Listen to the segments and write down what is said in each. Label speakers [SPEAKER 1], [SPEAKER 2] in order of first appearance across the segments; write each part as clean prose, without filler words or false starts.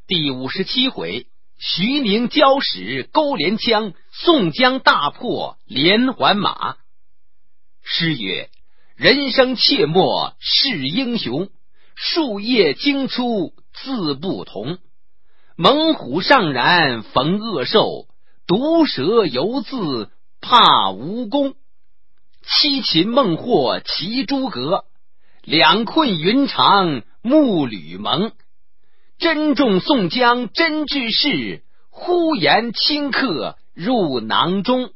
[SPEAKER 1] 第57回，徐宁交使勾连枪，宋江大破连环马。诗曰：人生切莫是英雄，树叶惊出自不同。猛虎上然逢恶兽，毒蛇犹自怕蜈蚣。七擒孟获骑诸葛，两困云长木吕蒙。珍重宋江真志士，呼延顷刻入囊中。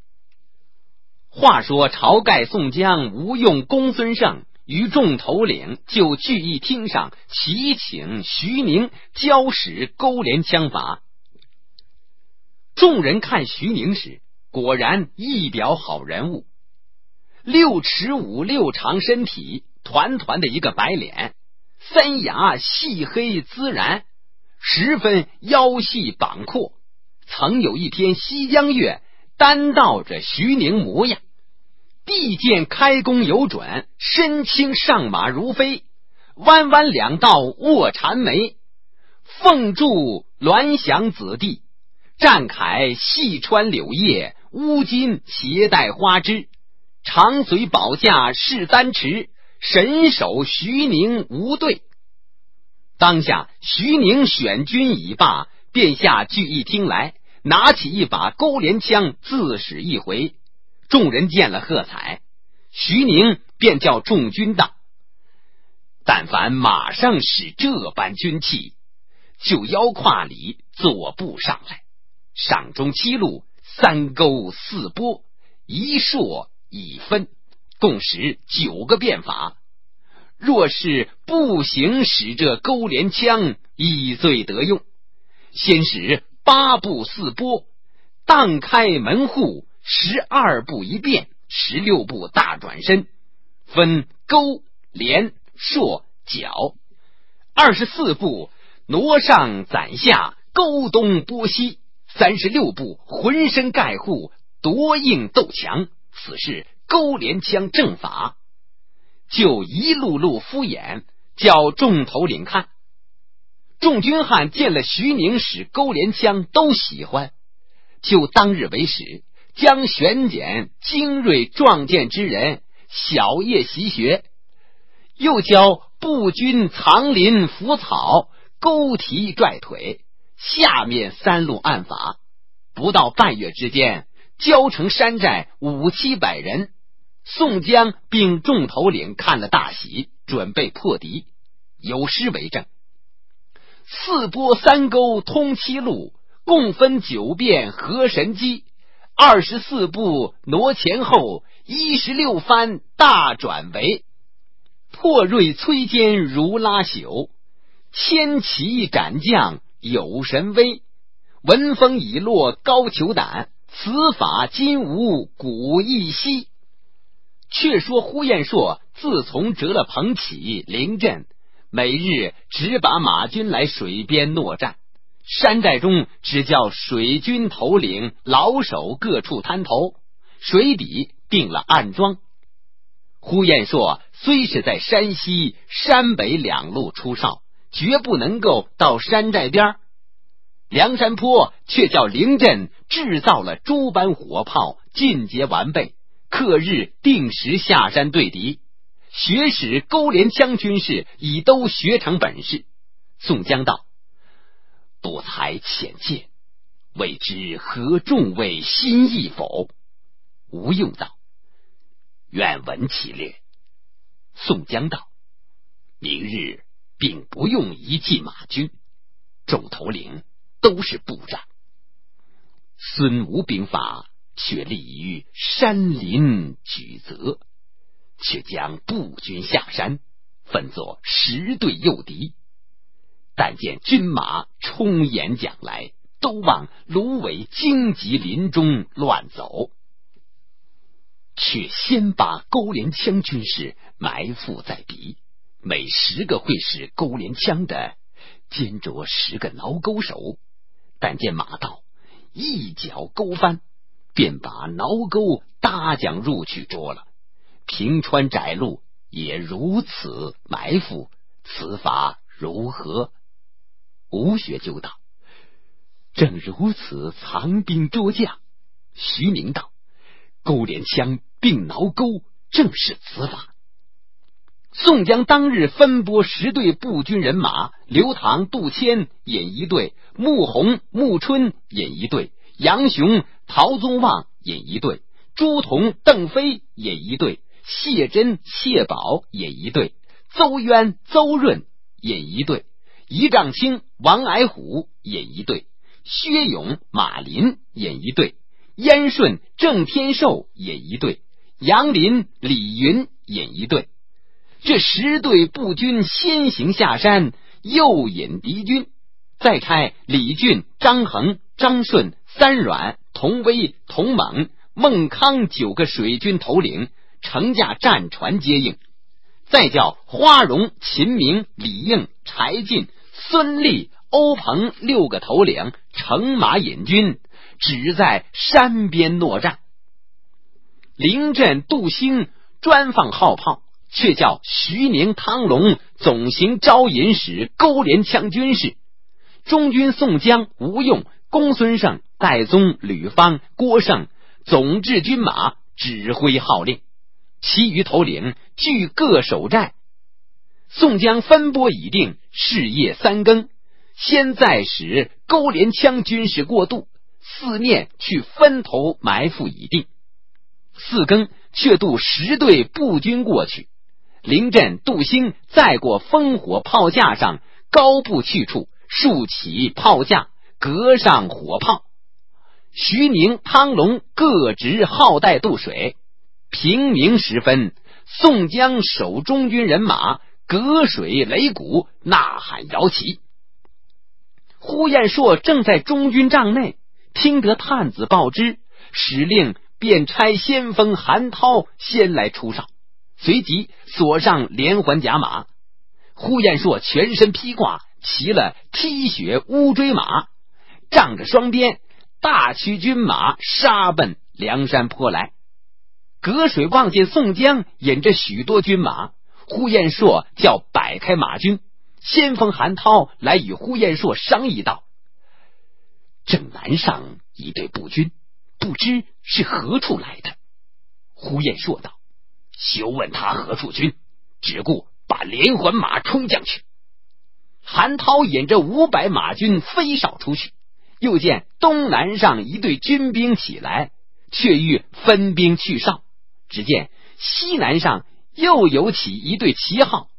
[SPEAKER 1] 话说晁盖、宋江吴用、公孙胜于众头领就聚义厅上齐请徐宁交使勾连枪法。众人看徐宁时，果然一表好人物，6尺5、6长身体，团团的一个白脸，三牙细黑孜然，十分腰细膀阔。曾有一天西江月单道着徐宁模样，臂剑开弓有准，身轻上马如飞，弯弯两道卧缠眉，凤柱鸾翔子弟，战铠细穿柳叶，乌巾携带花枝，长随宝驾是丹池，神手徐宁无对。当下徐宁选军已罢，便下聚义厅来，拿起一把勾连枪自使一回。众人见了喝彩，徐宁便叫众军道：但凡马上使这般军器，就腰胯里坐步上来，上中7路，3钩4拨，一槊一分，共使9个变法。若是步行使这勾连枪，亦最得用。先使8步4拨，荡开门户，12步一变，16步大转身，分钩、连、槊、脚；24步挪上攒下，勾东拨西；36步浑身盖护，夺硬斗强。此是勾连枪正法。就一路路敷衍，叫众头领看。众军汉见了徐宁使勾连枪，都喜欢，就当日为始，将选拣精锐壮健之人小夜习学，又教步军藏林伏草，勾蹄拽腿，下面3路暗法。不到半月之间，教成山寨500-700人。宋江并众头领看了大喜，准备破敌。有诗为证：4拨3钩通7路，共分9变合神机；24步挪前后，16番大转围。破锐摧坚如拉朽，千骑斩将有神威。闻风已落高俅胆，此法今无古亦稀。却说呼延灼自从折了彭起、临阵，每日只把马军来水边搦战，山寨中只叫水军头领老手各处滩头，水底定了暗桩。呼延灼虽是在山西、山北2路出哨，绝不能够到山寨边。梁山坡却叫临阵制造了诸般火炮，尽皆完备，刻日定时下山对敌。学使勾连枪军士已都学成本事。宋江道：不才浅见，未知何众位心意否？吴用道：愿闻其略。宋江道：明日并不用一骑马军，众头领都是部长。孙吴兵法却立于山林举责，却将步军下山，分作10队诱敌。但见军马冲沿将来，都往芦苇荆棘林中乱走，却先把勾连枪军士埋伏在敌，每10个会使勾连枪的，兼着10个挠钩手。但见马到，一脚勾翻，便把挠钩搭将入去捉了。平川窄路也如此埋伏，此法如何？ 吴学究道：正如此，藏兵捉将。徐宁道：勾连枪并挠钩，正是此法。宋江当日分拨10队步军人马，刘唐、杜迁引1队，穆弘、穆春引1队，杨雄、陶宗旺引1队，朱仝、邓飞引1队，谢珍、谢宝引1队，邹渊、邹润引1队，仪仗卿、王矮虎引1队，薛勇、马林引1队，燕顺、郑天寿引1队，杨林、李云引1队。这10队步军先行下山，诱引敌军，再差李俊、张衡、张顺、三阮、童威、童猛、孟康9个水军头领乘驾战船接应，再叫花荣、秦明、李应、柴进、孙立、欧鹏6个头领乘马引军，只在山边搦战。临阵杜兴专放号炮，却叫徐宁、汤龙总行招引使、勾连枪军士，中军宋江、吴用、公孙胜、戴宗、吕方、郭盛总制军马，指挥号令，其余头领俱各守寨。宋江分拨已定，是夜3更，先再使勾连枪军士过渡，四面去分头埋伏已定。4更却渡10队步军过去，临阵杜兴再过烽火炮架上，高步去处，竖起炮架，隔上火炮。徐宁、汤龙各执号带渡水。平明时分，宋江守中军人马，隔水擂鼓，呐喊摇旗。呼延灼正在中军帐内，听得探子报知，使令便差先锋韩涛先来出哨，随即锁上连环甲马。呼延灼全身披挂，骑了踢雪乌骓马，仗着双鞭，大驱军马杀奔梁山坡来。隔水望见宋江引着许多军马，呼延灼叫摆开马军，先锋韩涛来与呼延灼商议道：正南上一队步军，不知是何处来的。呼延灼道：休问他何处军，只顾把连环马冲将去。韩涛引着500马军飞哨出去，又见东南上一队军兵起来，却欲分兵去哨。只见西南上又有起一队旗号，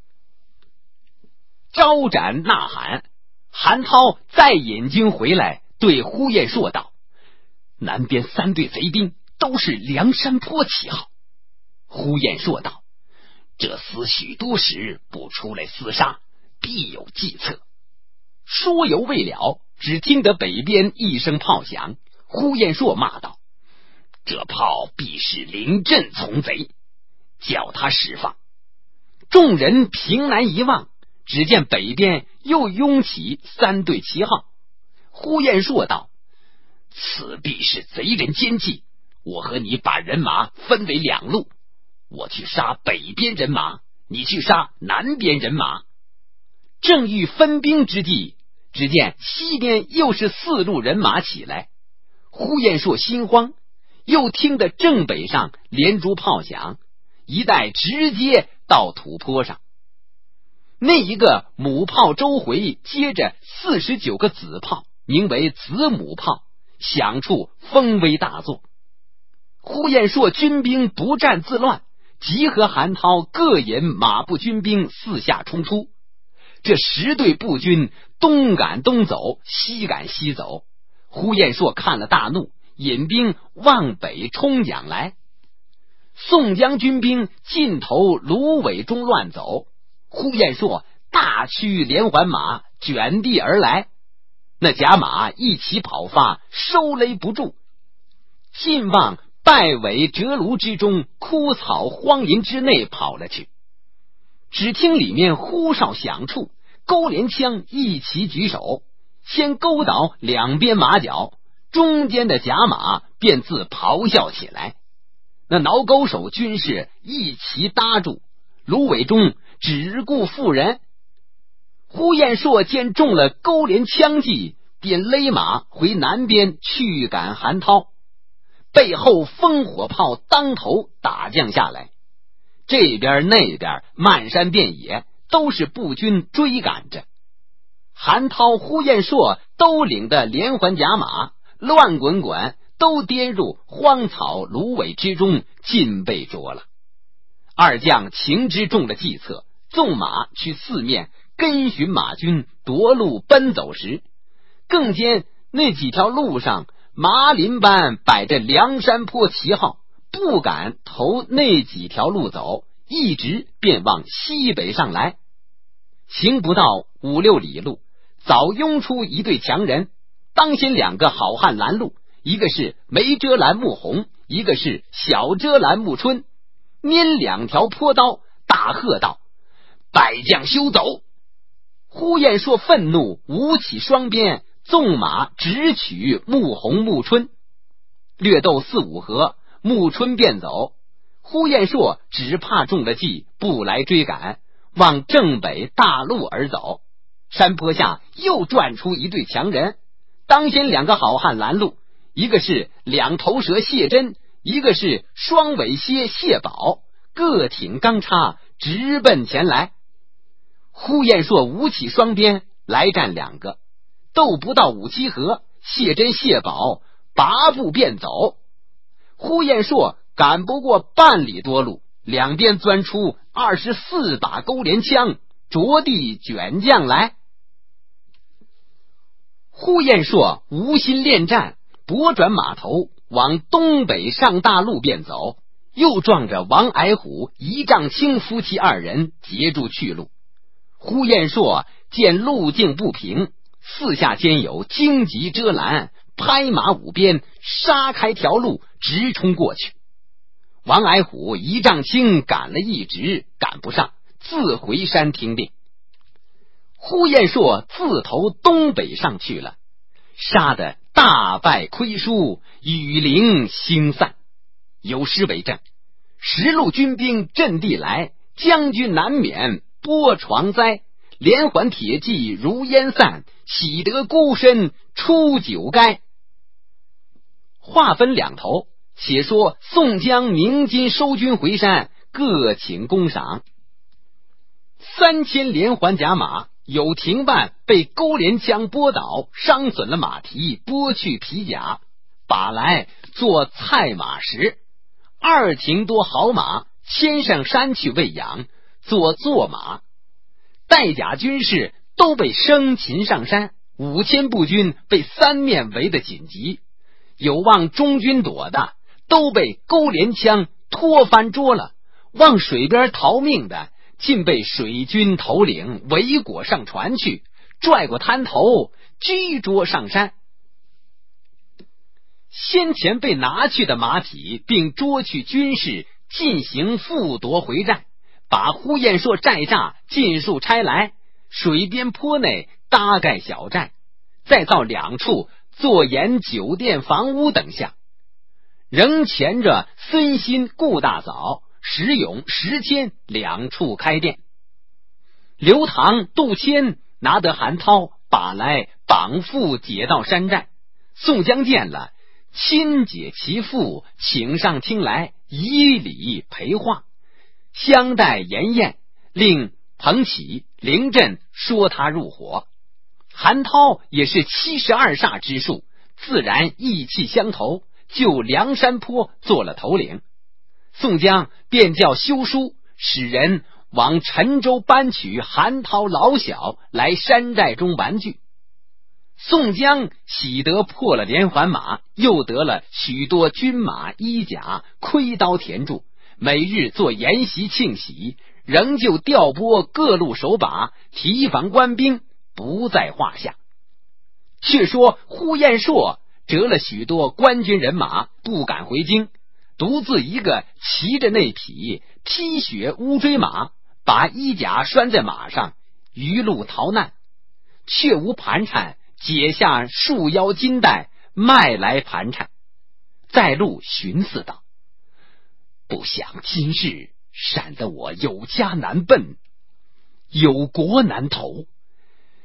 [SPEAKER 1] 招展呐喊。韩涛再引军回来，对呼延灼道：南边3队贼兵都是梁山坡旗号。呼延灼道：这厮许多时不出来厮杀，必有计策。说犹未了，只听得北边一声炮响，呼延灼骂道：这炮必是临阵从贼，叫他释放。众人凭栏一望，只见北边又拥起3队旗号。呼延灼道：此必是贼人奸计，我和你把人马分为2路，我去杀北边人马，你去杀南边人马。正欲分兵之际，只见西边又是4路人马起来。呼延灼心慌，又听得正北上连珠炮响，一带直接到土坡上。那一个母炮周回接着49个子炮，名为子母炮，响处风威大作。呼延灼军兵不战自乱，集合韩涛各引马步军兵四下冲出。这10队步军东赶东走，西赶西走。呼延灼看了大怒，引兵往北冲将来。宋江军兵尽头芦苇中乱走，呼延灼大驱连环马卷地而来，那甲马一起跑发，收勒不住，尽往败尾折芦之中、枯草荒林之内跑了去。只听里面呼哨响处，勾连枪一齐举手，先勾倒两边马脚，中间的甲马便自咆哮起来。那挠钩手军士一齐搭住，芦苇中只顾妇人。 呼延灼见中了勾连枪计，便勒马回南边去赶韩涛，背后烽火炮当头打将下来，这边那边漫山遍野都是步军追赶着。韩涛、呼延灼都领的连环甲马乱滚滚，都跌入荒草芦苇之中，尽被捉了。二将情知中了计策，纵马去四面跟寻马军夺路奔走时，更见那几条路上麻林般摆着梁山坡旗号，不敢投那几条路走，一直便往西北上来。行不到5-6里路，早拥出一队强人，当先2个好汉拦路，一个是梅遮拦穆弘，一个是小遮拦穆春，拈2条坡刀，大喝道：败将休走！呼延灼愤怒，舞起双鞭，纵马直取穆弘、穆春。略斗4-5合，穆春便走。呼延灼只怕中了计，不来追赶，往正北大路而走。山坡下又转出一队强人，当先2个好汉拦路，一个是2头蛇谢真，一个是双尾蝎谢宝，各挺钢叉直奔前来。呼延灼舞起双鞭，来战2个，斗不到5-7合，谢真、谢宝拔步便走。呼延灼赶不过半里多路，两边钻出24把勾连枪，着地卷将来。呼延灼无心恋战，拨转马头往东北上大路便走，又撞着王矮虎、一丈青夫妻2人截住去路。呼延灼见路径不平，四下间有荆棘遮拦，拍马舞鞭，杀开条路，直冲过去。王矮虎、一丈青赶了一直，赶不上，自回山听令。呼延灼自投东北上去了，杀得大败亏输，雨灵星散。有诗为证：十路军兵阵地来，将军难免波床灾。连环铁骑如烟散，喜得孤身出九垓。话分2头，且说宋江、鸣金收军回山，各请功赏。3000连环甲马有停半被勾连枪拨倒，伤损了马蹄，剥去皮甲，把来做菜马食。2停多好马牵上山去喂养，做坐马。带甲军士都被生擒上山，5000步军被3面围得紧急，有望中军躲的都被勾连枪拖翻捉了，往水边逃命的尽被水军头领围裹上船去，拽过滩头拘捉上山。先前被拿去的马匹并捉去军士进行复夺回寨，把呼延灼寨栅尽数拆来，水边坡内搭盖小寨，再造2处做盐酒店房屋等项，仍前着孙新、顾大嫂、石勇、石谦2处开店。刘唐、杜迁拿得韩涛，把来绑缚解到山寨。宋江见了，亲解其父，请上厅来，以礼陪话，相待严宴，令彭起、凌震说他入伙。韩涛也是72煞之术，自然意气相投，就梁山坡做了头领。宋江便叫修书使人往陈州搬取韩涛老小来山寨中玩聚。宋江喜得破了连环马，又得了许多军马衣甲，盔刀田柱，每日做筵席庆喜，仍旧调拨各路手把，提防官兵，不在话下。却说呼延灼折了许多官军人马，不敢回京，独自一个骑着那匹披雪乌骓马，把衣甲拴在马上，余路逃难，却无盘缠，解下束腰金带，卖来盘缠。在路寻思道：不想今日闪得我有家难奔，有国难投，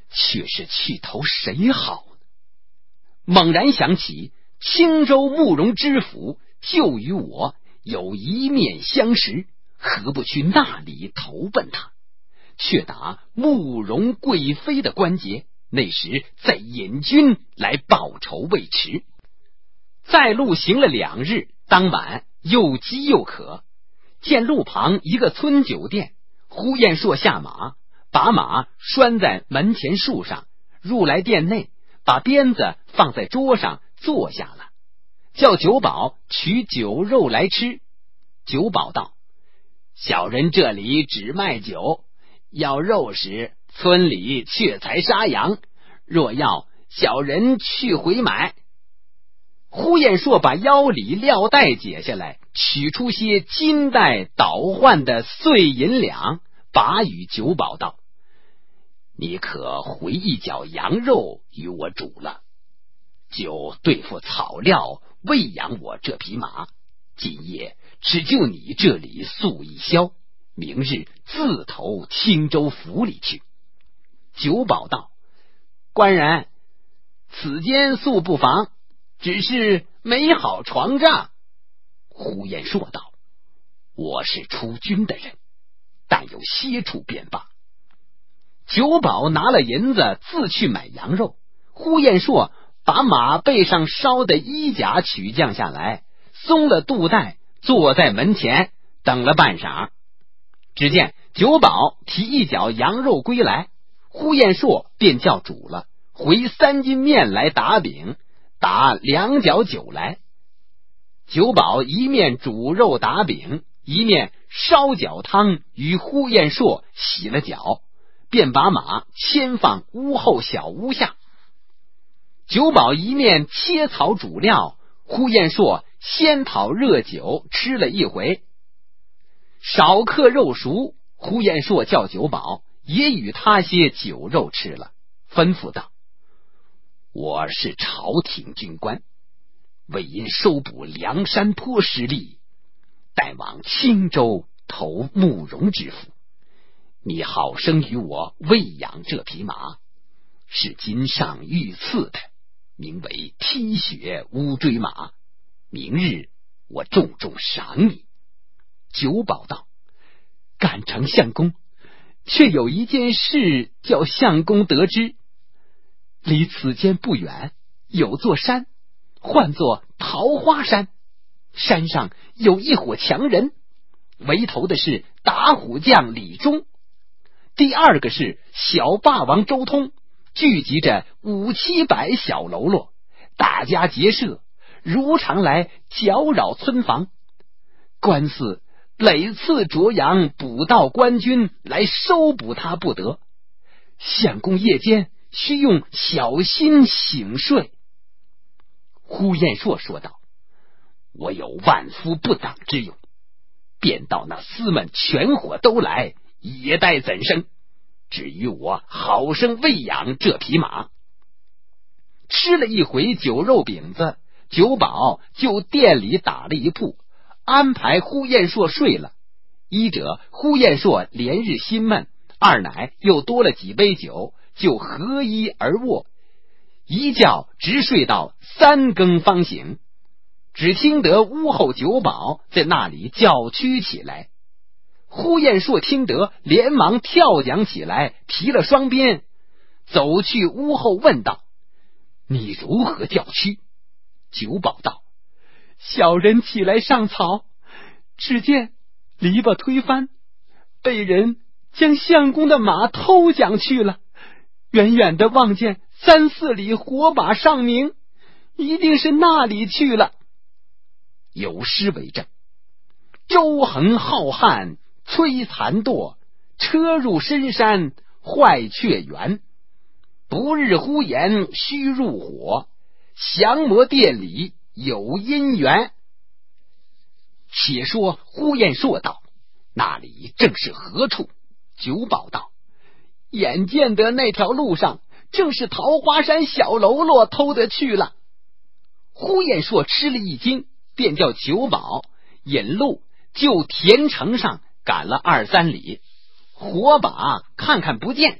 [SPEAKER 1] 却是去投谁好呢？猛然想起青州慕容知府就与我有一面相识，何不去那里投奔他？却打慕容贵妃的关节，那时再引军来报仇未迟。在路行了2日，当晚又饥又渴，见路旁一个村酒店，呼延灼下马，把马拴在门前树上，入来店内，把鞭子放在桌上坐下了，叫酒保取酒肉来吃。酒保道：小人这里只卖酒，要肉时村里却才杀羊，若要小人去回买。呼延灼把腰里料带解下来，取出些金带倒换的碎银两，把与酒保道：你可回一角羊肉与我煮了，就对付草料喂养我这匹马，今夜只就你这里宿一宵，明日自投青州府里去。酒保道：官人，此间宿不妨，只是没好床帐。呼延灼道：我是出军的人，但有些处便罢。酒保拿了银子自去买羊肉，呼延灼把马背上烧的衣甲取降下来，松了肚带，坐在门前等了半晌。只见酒保提一角羊肉归来，呼延灼便叫煮了，回3斤面来打饼，打2角酒来。酒保一面煮肉打饼，一面烧脚汤与呼延灼洗了脚，便把马牵放屋后小屋下。酒保一面切草煮料，呼延灼先讨热酒吃了一回。少客肉熟，呼延灼叫酒保也与他些酒肉吃了，吩咐道：我是朝廷军官，为因收捕梁山坡失利，待往青州投慕容知府。你好生与我喂养这匹马，是今上御赐的，名为踢雪乌骓马，明日我重重赏你。酒保道：赶承相公，却有一件事叫相公得知。离此间不远有座山，唤作桃花山，山上有一伙强人，为头的是打虎将李忠，第二个是小霸王周通，聚集着500-700小喽啰，大家结社，如常来搅扰村房。官司累次着阳捕到官军来收捕他不得，相公夜间需用小心醒睡。呼延灼说道：我有万夫不挡之勇，便到那厮们全伙都来，也待怎生？至于我好生喂养这匹马。吃了一回酒肉饼子，酒保就店里打了一铺，安排呼延灼睡了。一者呼延灼连日心闷，二乃又多了几杯酒，就合衣而卧，一觉直睡到3更方醒。只听得屋后酒保在那里叫屈起来。呼延灼听得，连忙跳桨起来，提了双鞭，走去屋后问道：你如何叫屈？酒保道：小人起来上草，只见篱笆推翻，被人将相公的马偷将去了，远远的望见3-4里火把上明，一定是那里去了。有诗为证：周横浩瀚摧残堕，车入深山坏雀园。不日呼延须入伙，降魔殿里有姻缘。且说呼延灼道：那里正是何处？酒保道：眼见得那条路上正是桃花山小喽啰偷得去了。呼延灼吃了一惊，便叫酒保引路就田城上赶了2-3里，火把看看不见，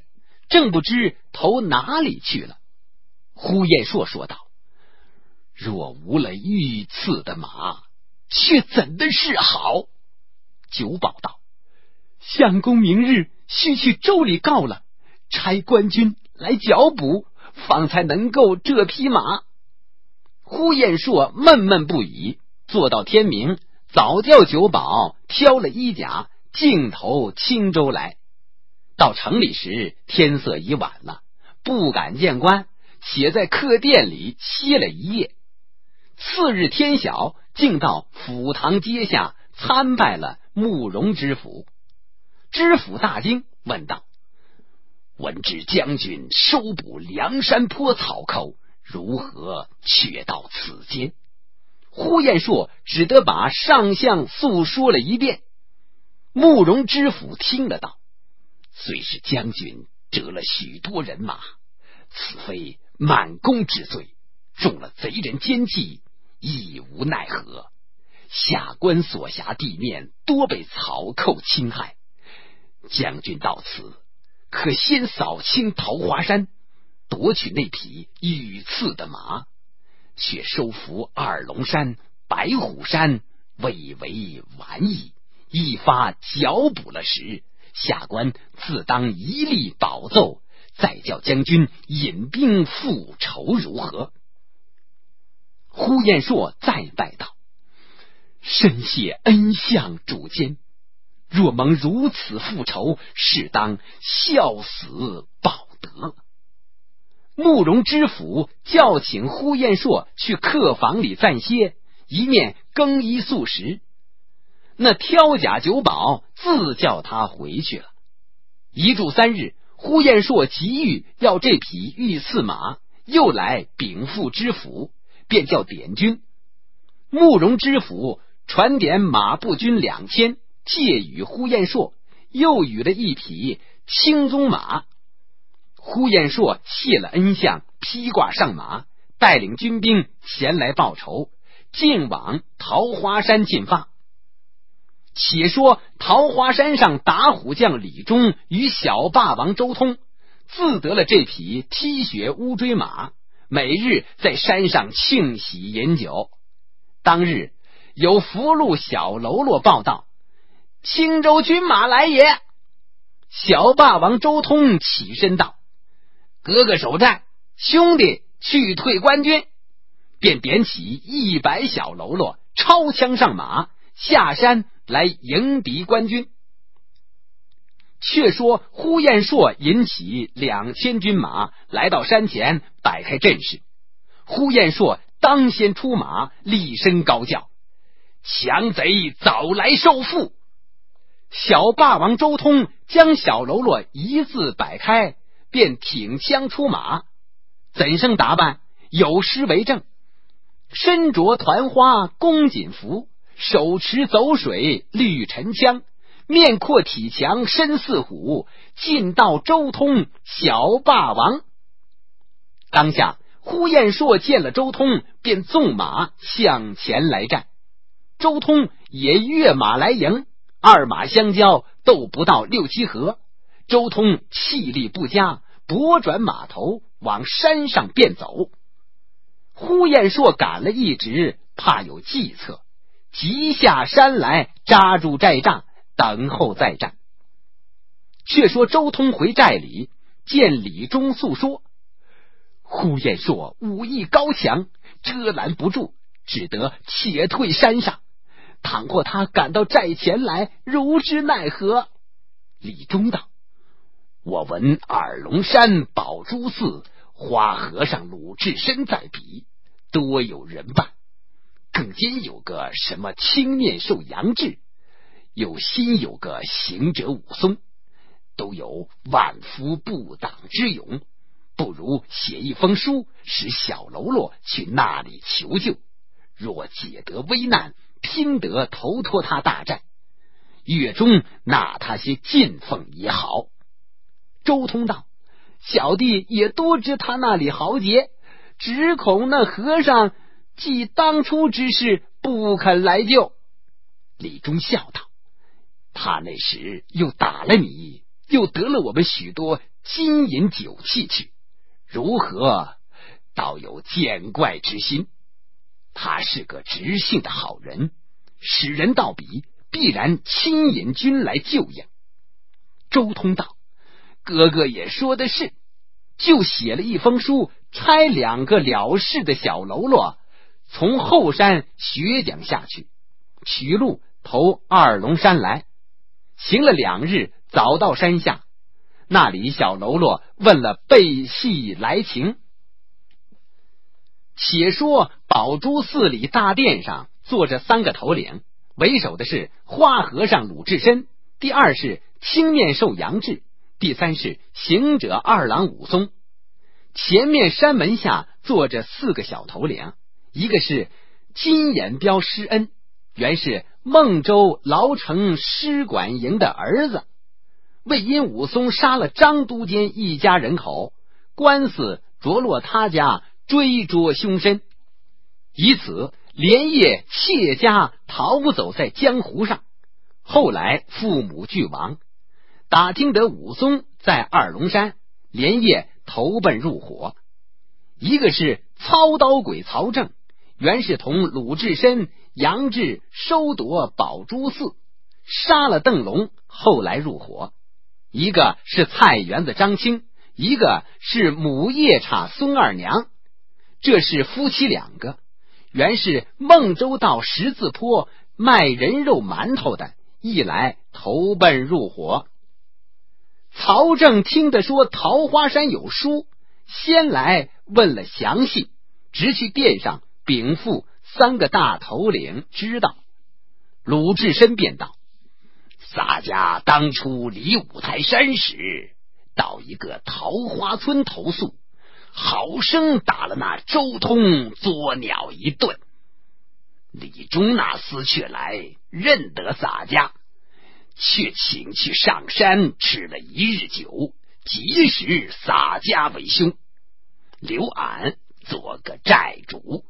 [SPEAKER 1] 正不知投哪里去了。呼延灼说道：若无了御赐的马，却怎的是好？酒保道：相公明日须去州里告了，差官军来剿捕，方才能够这匹马。呼延灼闷闷不已，坐到天明，早叫酒保挑了衣甲，径投青州来。到城里时，天色已晚了，不敢见官，且在客店里歇了一夜。次日天晓，竟到府堂阶下参拜了慕容知府。知府大惊，问道：闻知将军收捕梁山坡草寇，如何却到此间？呼延灼只得把上相诉说了一遍。慕容知府听了道：虽是将军折了许多人马，此非满弓之罪，中了贼人奸计，亦无奈何。下官所辖地面多被草寇侵害，将军到此可先扫清桃花山，夺取那匹御赐的马，却收服二龙山、白虎山，未为晚矣。一发剿捕了时，下官自当一力保奏，再叫将军引兵复仇，如何？呼延灼再拜道：深谢恩相主监，若蒙如此复仇，是当效死报德。慕容知府叫请呼延灼去客房里暂歇，一面更衣素食。那挑甲酒保自叫他回去了。一住3日，呼延灼急欲要这匹御赐马，又来禀赋知府，便叫点军。慕容知府传点马步军2000，借与呼延灼，又与了一匹青鬃马。呼延灼谢了恩相，披挂上马，带领军兵前来报仇，径往桃花山进发。且说桃花山上打虎将李忠与小霸王周通自得了这匹踢雪乌骓马，每日在山上庆喜饮酒。当日有俘虏小喽啰报道：青州军马来也。小霸王周通起身道：哥哥守寨，兄弟去退官军。便点起100小喽啰，抄枪上马，下山来迎敌官军。却说呼延灼引起2000军马来到山前，摆开阵势。呼延灼当先出马，厉声高叫：强贼早来收复！小霸王周通将小喽啰一字摆开，便挺枪出马。怎生打扮？有诗为证：身着团花宫锦服，手持走水绿尘枪，面阔体强身似虎，尽到周通小霸王。当下呼延灼见了周通，便纵马向前来战。周通也跃马来迎，二马相交，斗不到6、7合。周通气力不佳，拨转马头往山上便走。呼延灼赶了一直，怕有计策，急下山来，扎住寨栅，等候再战。却说周通回寨里，见李忠诉说：呼延灼武艺高强，遮拦不住，只得且退山上。倘或他赶到寨前来，如之奈何？李忠道：我闻二龙山宝珠寺花和尚鲁智深在彼，多有人伴，更兼有个什么青面兽杨志，又新有个行者武松，都有万夫不挡之勇，不如写一封书，使小喽啰去那里求救，若解得危难，拼得投托他大战，月中纳他些进奉也好。周通道：小弟也多知他那里豪杰，只恐那和尚记当初之事，不肯来救。李忠笑道：他那时又打了你，又得了我们许多
[SPEAKER 2] 金银酒器去，如何倒有见怪之心。他是个直性的好人，使人到彼必然亲引军来救应。周通道：哥哥也说的是，就写了一封书，差2个了事的小喽啰从后山雪讲下去，取路投二龙山来。行了2日，早到山下，那里小喽啰问了背细来情。且说宝珠寺里大殿上坐着3个头领，为首的是花和尚鲁智深，第二是青面兽杨志，第三是行者2郎武松。前面山门下坐着4个小头领，一个是金眼彪施恩，原是孟州牢城师管营的儿子，为因武松杀了张都监一家人口，官司着落他家，追捉凶身，以此连夜窃家逃走在江湖上。后来父母俱亡，打听得武松在二龙山，连夜投奔入伙。一个是操刀鬼曹正，原是同鲁智深、杨志收夺宝珠寺，杀了邓龙，后来入伙。一个是菜园子张青，一个是母夜叉孙二娘，这是夫妻2个，原是孟州到十字坡卖人肉馒头的，一来投奔入伙。曹正听得说桃花山有书，先来问了详细，直去殿上禀赋3个大头领知道。鲁智深便道：洒家当初离五台山时，到一个桃花村投宿，好生打了那周通作鸟一顿。李忠那厮却来认得洒家，却请去上山吃了1日酒，即使洒家为凶，留俺做个寨主。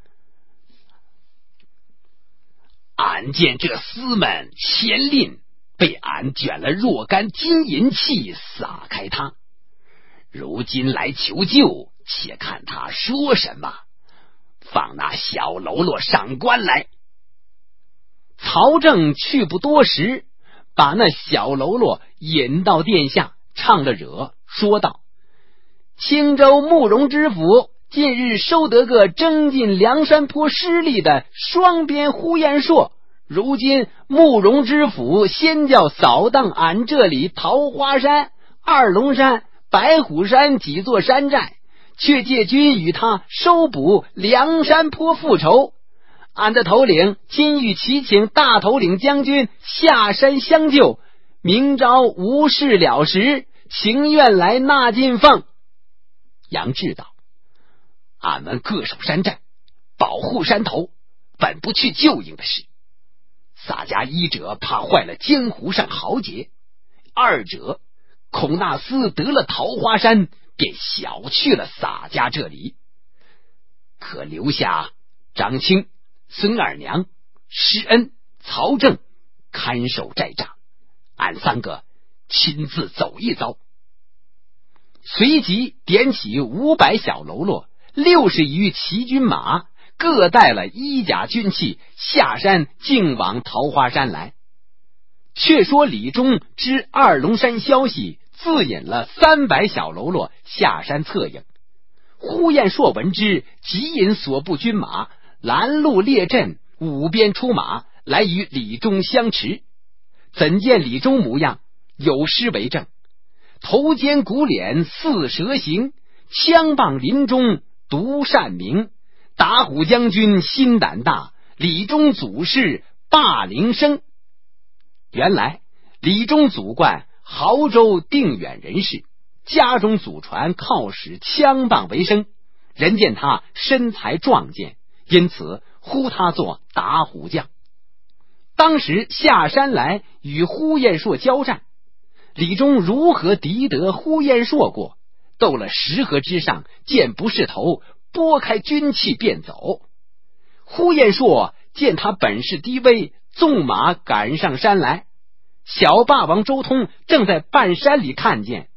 [SPEAKER 2] 俺见这厮们前令被俺卷了若干金银器撒开他，如今来求救，且看他说什么，放那小喽啰上官来。曹正去不多时，把那小喽啰引到殿下，唱了惹，说道：青州慕容知府近日收得个征进梁山坡失利的双边呼延灼，如今慕容知府先叫扫荡俺这里桃花山、二龙山、白虎山几座山寨，却借军与他收捕梁山坡复仇。俺的头领今欲祈请大头领将军下山相救，明朝无事了时，情愿来纳进奉。杨志道：俺们各守山寨，保护山头，本不去救应的事。洒家一者怕坏了江湖上豪杰，二者恐那厮得了桃花山，便小去了洒家这里，可留下张青、孙二娘、施恩、曹正看守寨栅，俺3个亲自走一遭。随即点起500小喽啰，60余骑军马，各带了衣甲军器，下山径往桃花山来。却说李忠知二龙山消息，自引了300小喽啰下山策应。呼延灼闻之，即引所部军马拦路列阵，5边出马来与李忠相持。怎见李忠模样，有诗为证：头尖骨脸似蛇形，枪棒林中独善名。打虎将军心胆大，李忠祖师霸陵生。原来李忠祖贯亳州定远人士，家中祖传靠使枪棒为生，人见他身材壮健，因此呼他做打虎将。当时下山来与呼延灼交战，李忠如何敌得呼延灼过，斗了10合之上，见不是头，拨开军器便走。呼延灼见他本事低微，纵马赶上山来。小霸王周通正在半山里看见，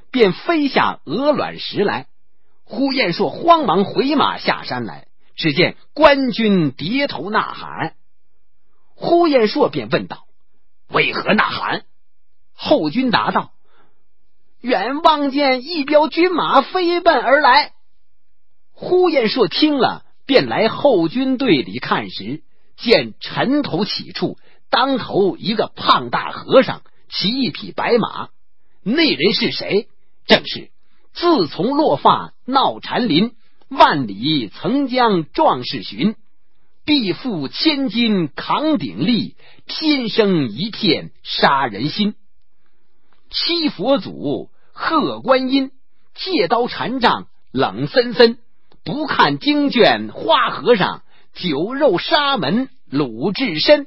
[SPEAKER 1] 便飞下鹅卵石来。呼延灼慌忙回马下山来，只见官军跌头呐喊。呼延灼便问道：为何呐喊？后军答道：远望见一彪军马飞奔而来。呼延灼听了，便来后军队里看时，见尘头起处，当头一个胖大和尚，骑一匹白马。那人是谁？正是自从落发闹禅林，万里曾将壮士寻，必负千斤扛鼎立，天生一片杀人心。七佛祖贺观音，借刀禅杖冷森森，不看经卷花和尚，酒肉沙门鲁智深。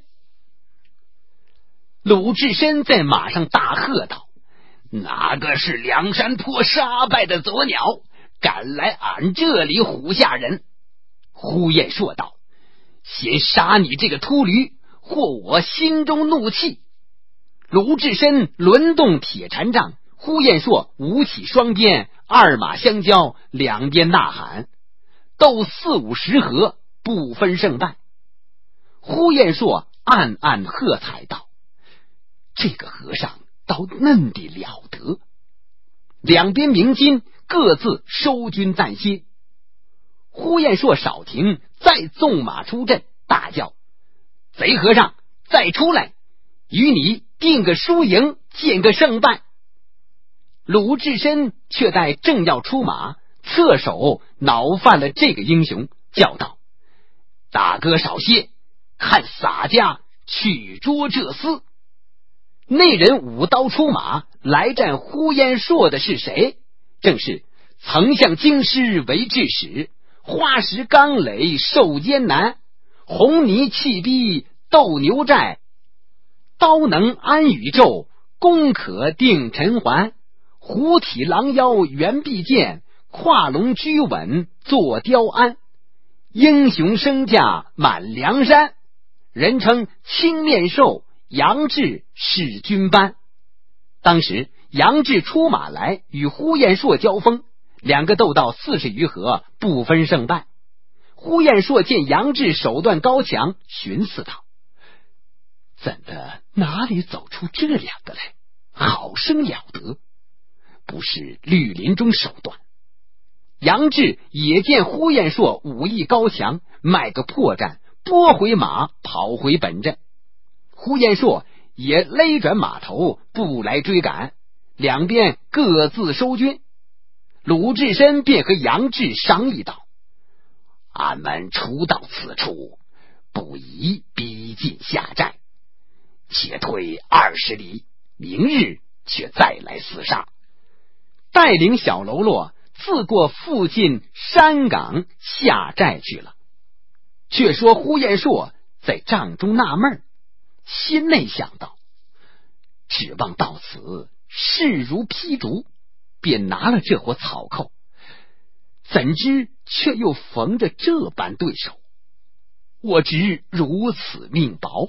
[SPEAKER 1] 鲁智深在马上大喝道：哪个是梁山坡杀败的左鸟，敢来俺这里唬吓人？呼延灼道：先杀你这个秃驴，或我心中怒气。鲁智深抡动铁禅杖，呼延灼舞起双鞭，二马相交，两边呐喊，斗40-50合，不分胜败。呼延灼暗暗喝彩道：这个和尚倒嫩的了得。两边鸣金，各自收军暂歇。呼延灼少停，再纵马出阵，大叫：贼和尚再出来，与你定个输赢，见个胜败。鲁智深却待正要出马，侧手恼犯了这个英雄，叫道：大哥少歇，看洒家去捉这厮。那人舞刀出马，来战呼延灼的是谁？正是曾向京师为制使，花石纲垒受艰难，红泥气逼斗牛寨，刀能安宇宙，弓可定尘寰。虎体狼腰猿臂健，跨龙居稳坐雕鞍。英雄身价满梁山，人称青面兽，杨志是军班。当时杨志出马来与呼延灼交锋，两个斗到40余合，不分胜败。呼延灼见杨志手段高强，寻思道：怎的哪里走出这两个来？好生了得，不是绿林中手段。杨志也见呼延灼武艺高强，卖个破绽，拨回马跑回本阵。呼延灼也勒转马头，不来追赶，两边各自收军。鲁智深便和杨志商议道：俺们初到此处，不宜逼近下寨，且退20里，明日却再来厮杀。带领小喽啰自过附近山岗下寨去了。却说呼延灼在帐中纳闷，心内想到：指望到此势如劈竹，便拿了这伙草寇，怎知却又逢着这般对手，我只如此命薄。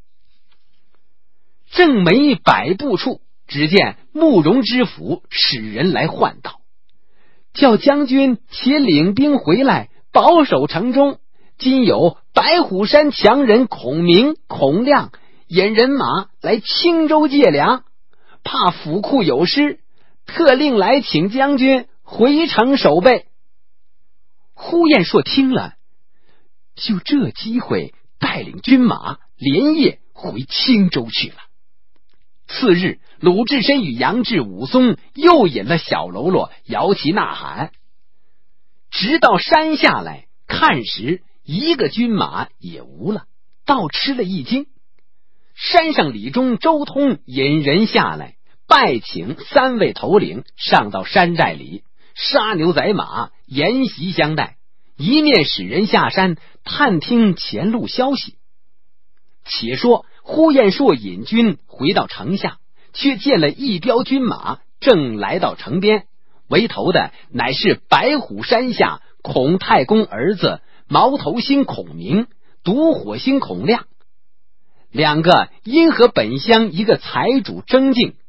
[SPEAKER 1] 正没100步处，只见慕容知府使人来唤道：叫将军且领兵回来，保守城中。今有白虎山强人孔明、孔亮引人马来青州借粮，怕府库有失，特令来请将军回城守备。呼延灼听了，就这机会带领军马连夜回青州去了。次日，鲁智深与杨志、武松又引了小喽啰摇旗呐喊，直到山下来看时，一个军马也无了，倒吃了一惊。山上李忠、周通引人下来，拜请3位头领上到山寨里，杀牛宰马，筵席相待，一面使人下山探听前路消息。且说呼延灼引军回到城下，却见了一彪军马正来到城边，为头的乃是白虎山下孔太公儿子毛头星孔明、独火星孔亮。两个因和本乡一个财主争竞，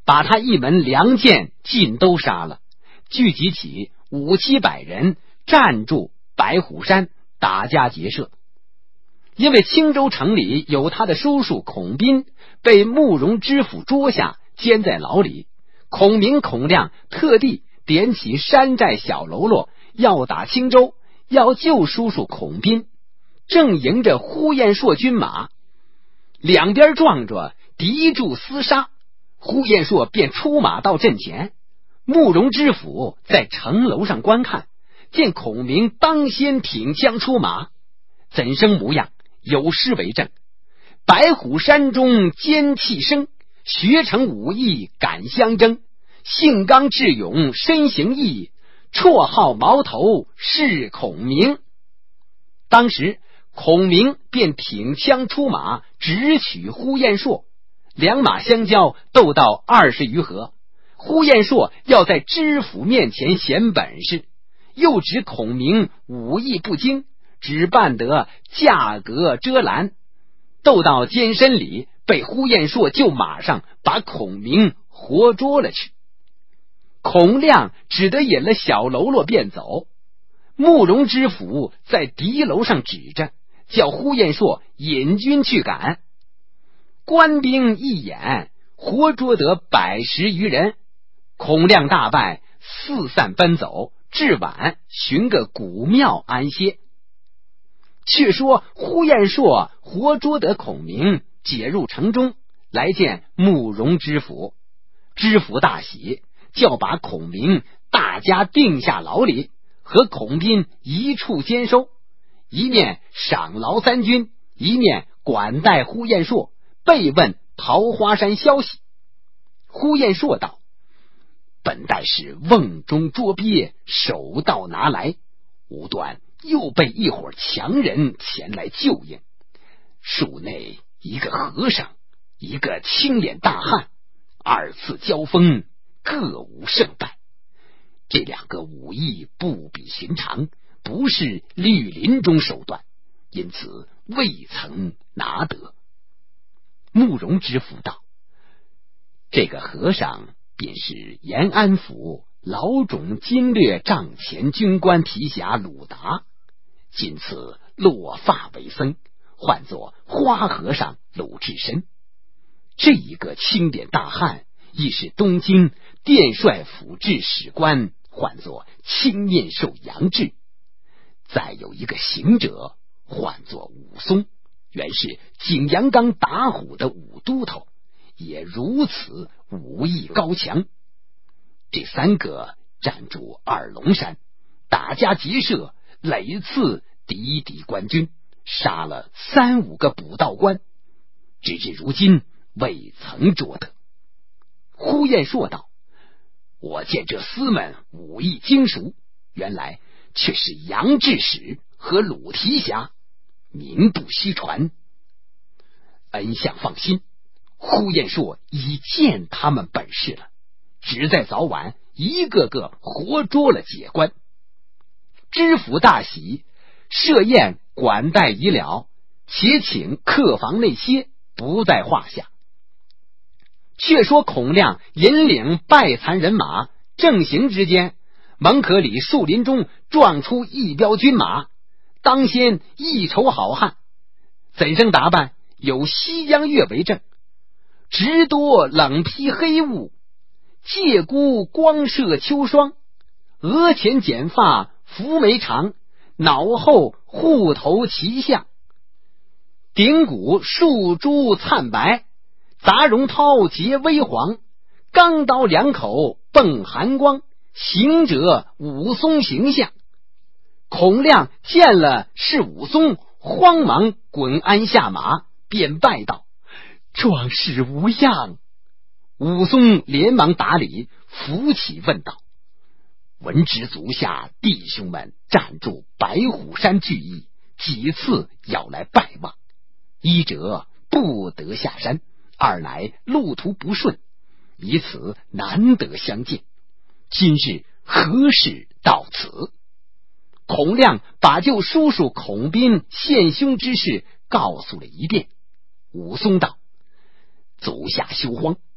[SPEAKER 1] 把他一门良将尽都杀了，聚集起500-700人，站住白虎山，打家劫舍。因为青州城里有他的叔叔孔斌被慕容知府捉下，监在牢里，孔明、孔亮特地点起山寨小喽啰，要打青州，要救叔叔孔斌。正迎着呼延灼军马，两边撞着，敌驻厮杀。呼延灼便出马到阵前，慕容知府在城楼上观看，见孔明当先挺枪出马，怎生模样，有诗为证：白虎山中尖气生，学成武艺敢相争，性刚智勇身形毅，绰号毛头是孔明。当时孔明便挺枪出马，直取呼延灼，两马相交，斗到20余合。呼延灼要在知府面前显本事，又指孔明武艺不精，只办得架格遮拦。斗到肩身里，被呼延灼就马上把孔明活捉了去。孔亮只得引了小喽啰便走。慕容知府在敌楼上指着，叫呼延灼引军去赶。官兵一眼，活捉得100-10余人。孔亮大败，四散奔走，至晚寻个古庙安歇。却说呼延灼活捉得孔明，解入城中，来见慕容知府。知府大喜，叫把孔明大家定下牢里，和孔斌一处监收，一面赏劳3军，一面管待呼延灼，备问桃花山消息。呼延灼道：本待是瓮中捉鳖，手到拿来，无端又被一伙强人前来救应。署内一个和尚，一个青脸大汉，2次交锋，各无胜败。这2个武艺不比寻常，不是绿林中手段，因此未曾拿得。慕容知府道：这个和尚便是延安府老种经略帐前军官提辖鲁达，今次落发为僧，唤作花和尚鲁智深。这一个青脸大汉，亦是东京殿帅府制史官，唤作青面兽杨志。再有一个行者，唤作武松，原是景阳冈打虎的武都头，也如此武艺高强。这3个站住二龙山，打家劫舍，累次敌官军，杀了3-5个捕道官，直至如今未曾捉得。呼延灼道：我见这厮们武艺精熟，原来却是杨志使和鲁提辖，名不虚传。恩相放心，呼延灼已见他们本事了，只在早晚一个个活捉了解关。知府大喜，设宴管待已了，且请客房内歇，不在话下。却说孔亮引领败残人马，正行之间，蒙可里树林中撞出一彪军马，当先一筹好汉，怎生打扮？有西江月为证，直多冷披黑雾，借孤光射秋霜，额前剪发拂眉长，脑后护头齐象，顶骨树珠灿白，杂绒绦结微黄，钢刀2口迸寒光，行者武松形象。孔亮见了是武松，慌忙滚鞍下马，便拜道：壮士无恙。武松连忙打礼，扶起问道：闻知足下弟兄们站住白虎山聚义，几次要来拜望，一者不得下山，二乃路途不顺，以此难得相见，今日何事到此？孔亮把救叔叔孔斌献凶之事告诉了一遍。武松道：足下休慌，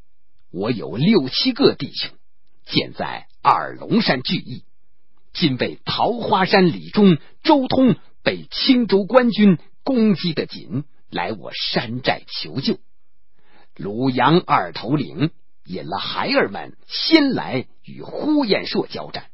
[SPEAKER 2] 我有6、7个弟兄，建在二龙山聚义，今被桃花山李忠、周通被青州官军攻击得紧，来我山寨求救。鲁阳二头领引了孩儿们先来与呼延灼交战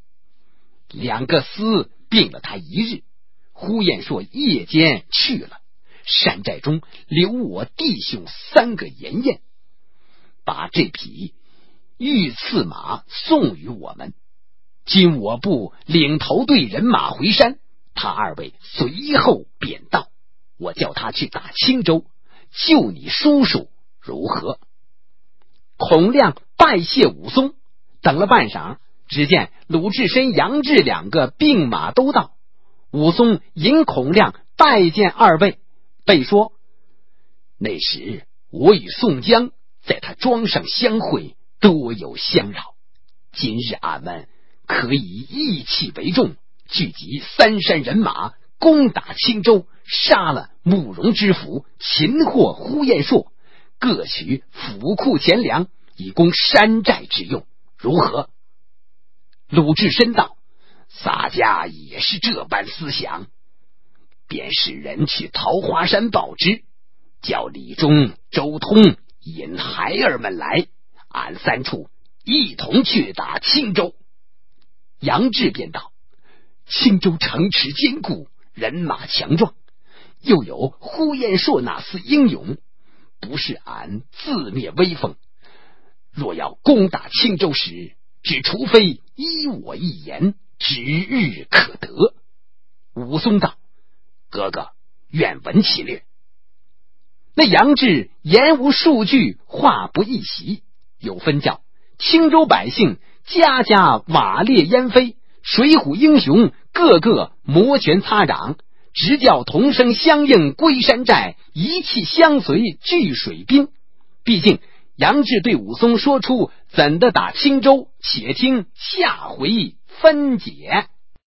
[SPEAKER 2] ，2个厮并了他1日，呼延灼夜间去了，山寨中留我弟兄3个严燕，把这匹御赐马送与我们。今我部领头队人马回山，他2位随后便到，我叫他去打青州，救你叔叔如何？孔亮拜谢武松，等了半晌，只见鲁智深、杨志2个并马都到。武松引孔亮拜见2位，备说：那时我与宋江在他庄上相会，多有相扰，今日俺们可以义气为重，聚集3山人马，攻打青州，杀了慕容知府，擒获呼延灼，各取府库钱粮，以供山寨之用，如何？鲁智深道：洒家也是这般思想，便使人去桃花山报之，叫李忠、周通引孩儿们来，俺3处一同去打青州。杨志便道：青州城池坚固，人马强壮，又有呼延灼那厮英勇，不是俺自灭威风。若要攻打青州时，只除非依我一言，指日可得。武松道：哥哥愿闻其略。那杨志言无数句，话不一席，有分教青州百姓家家瓦裂烟飞，水浒英雄个个摩拳擦掌，直叫同声相应归山寨，一气相随拒水滨。毕竟杨志对武松说出怎的打青州，且听下回分解。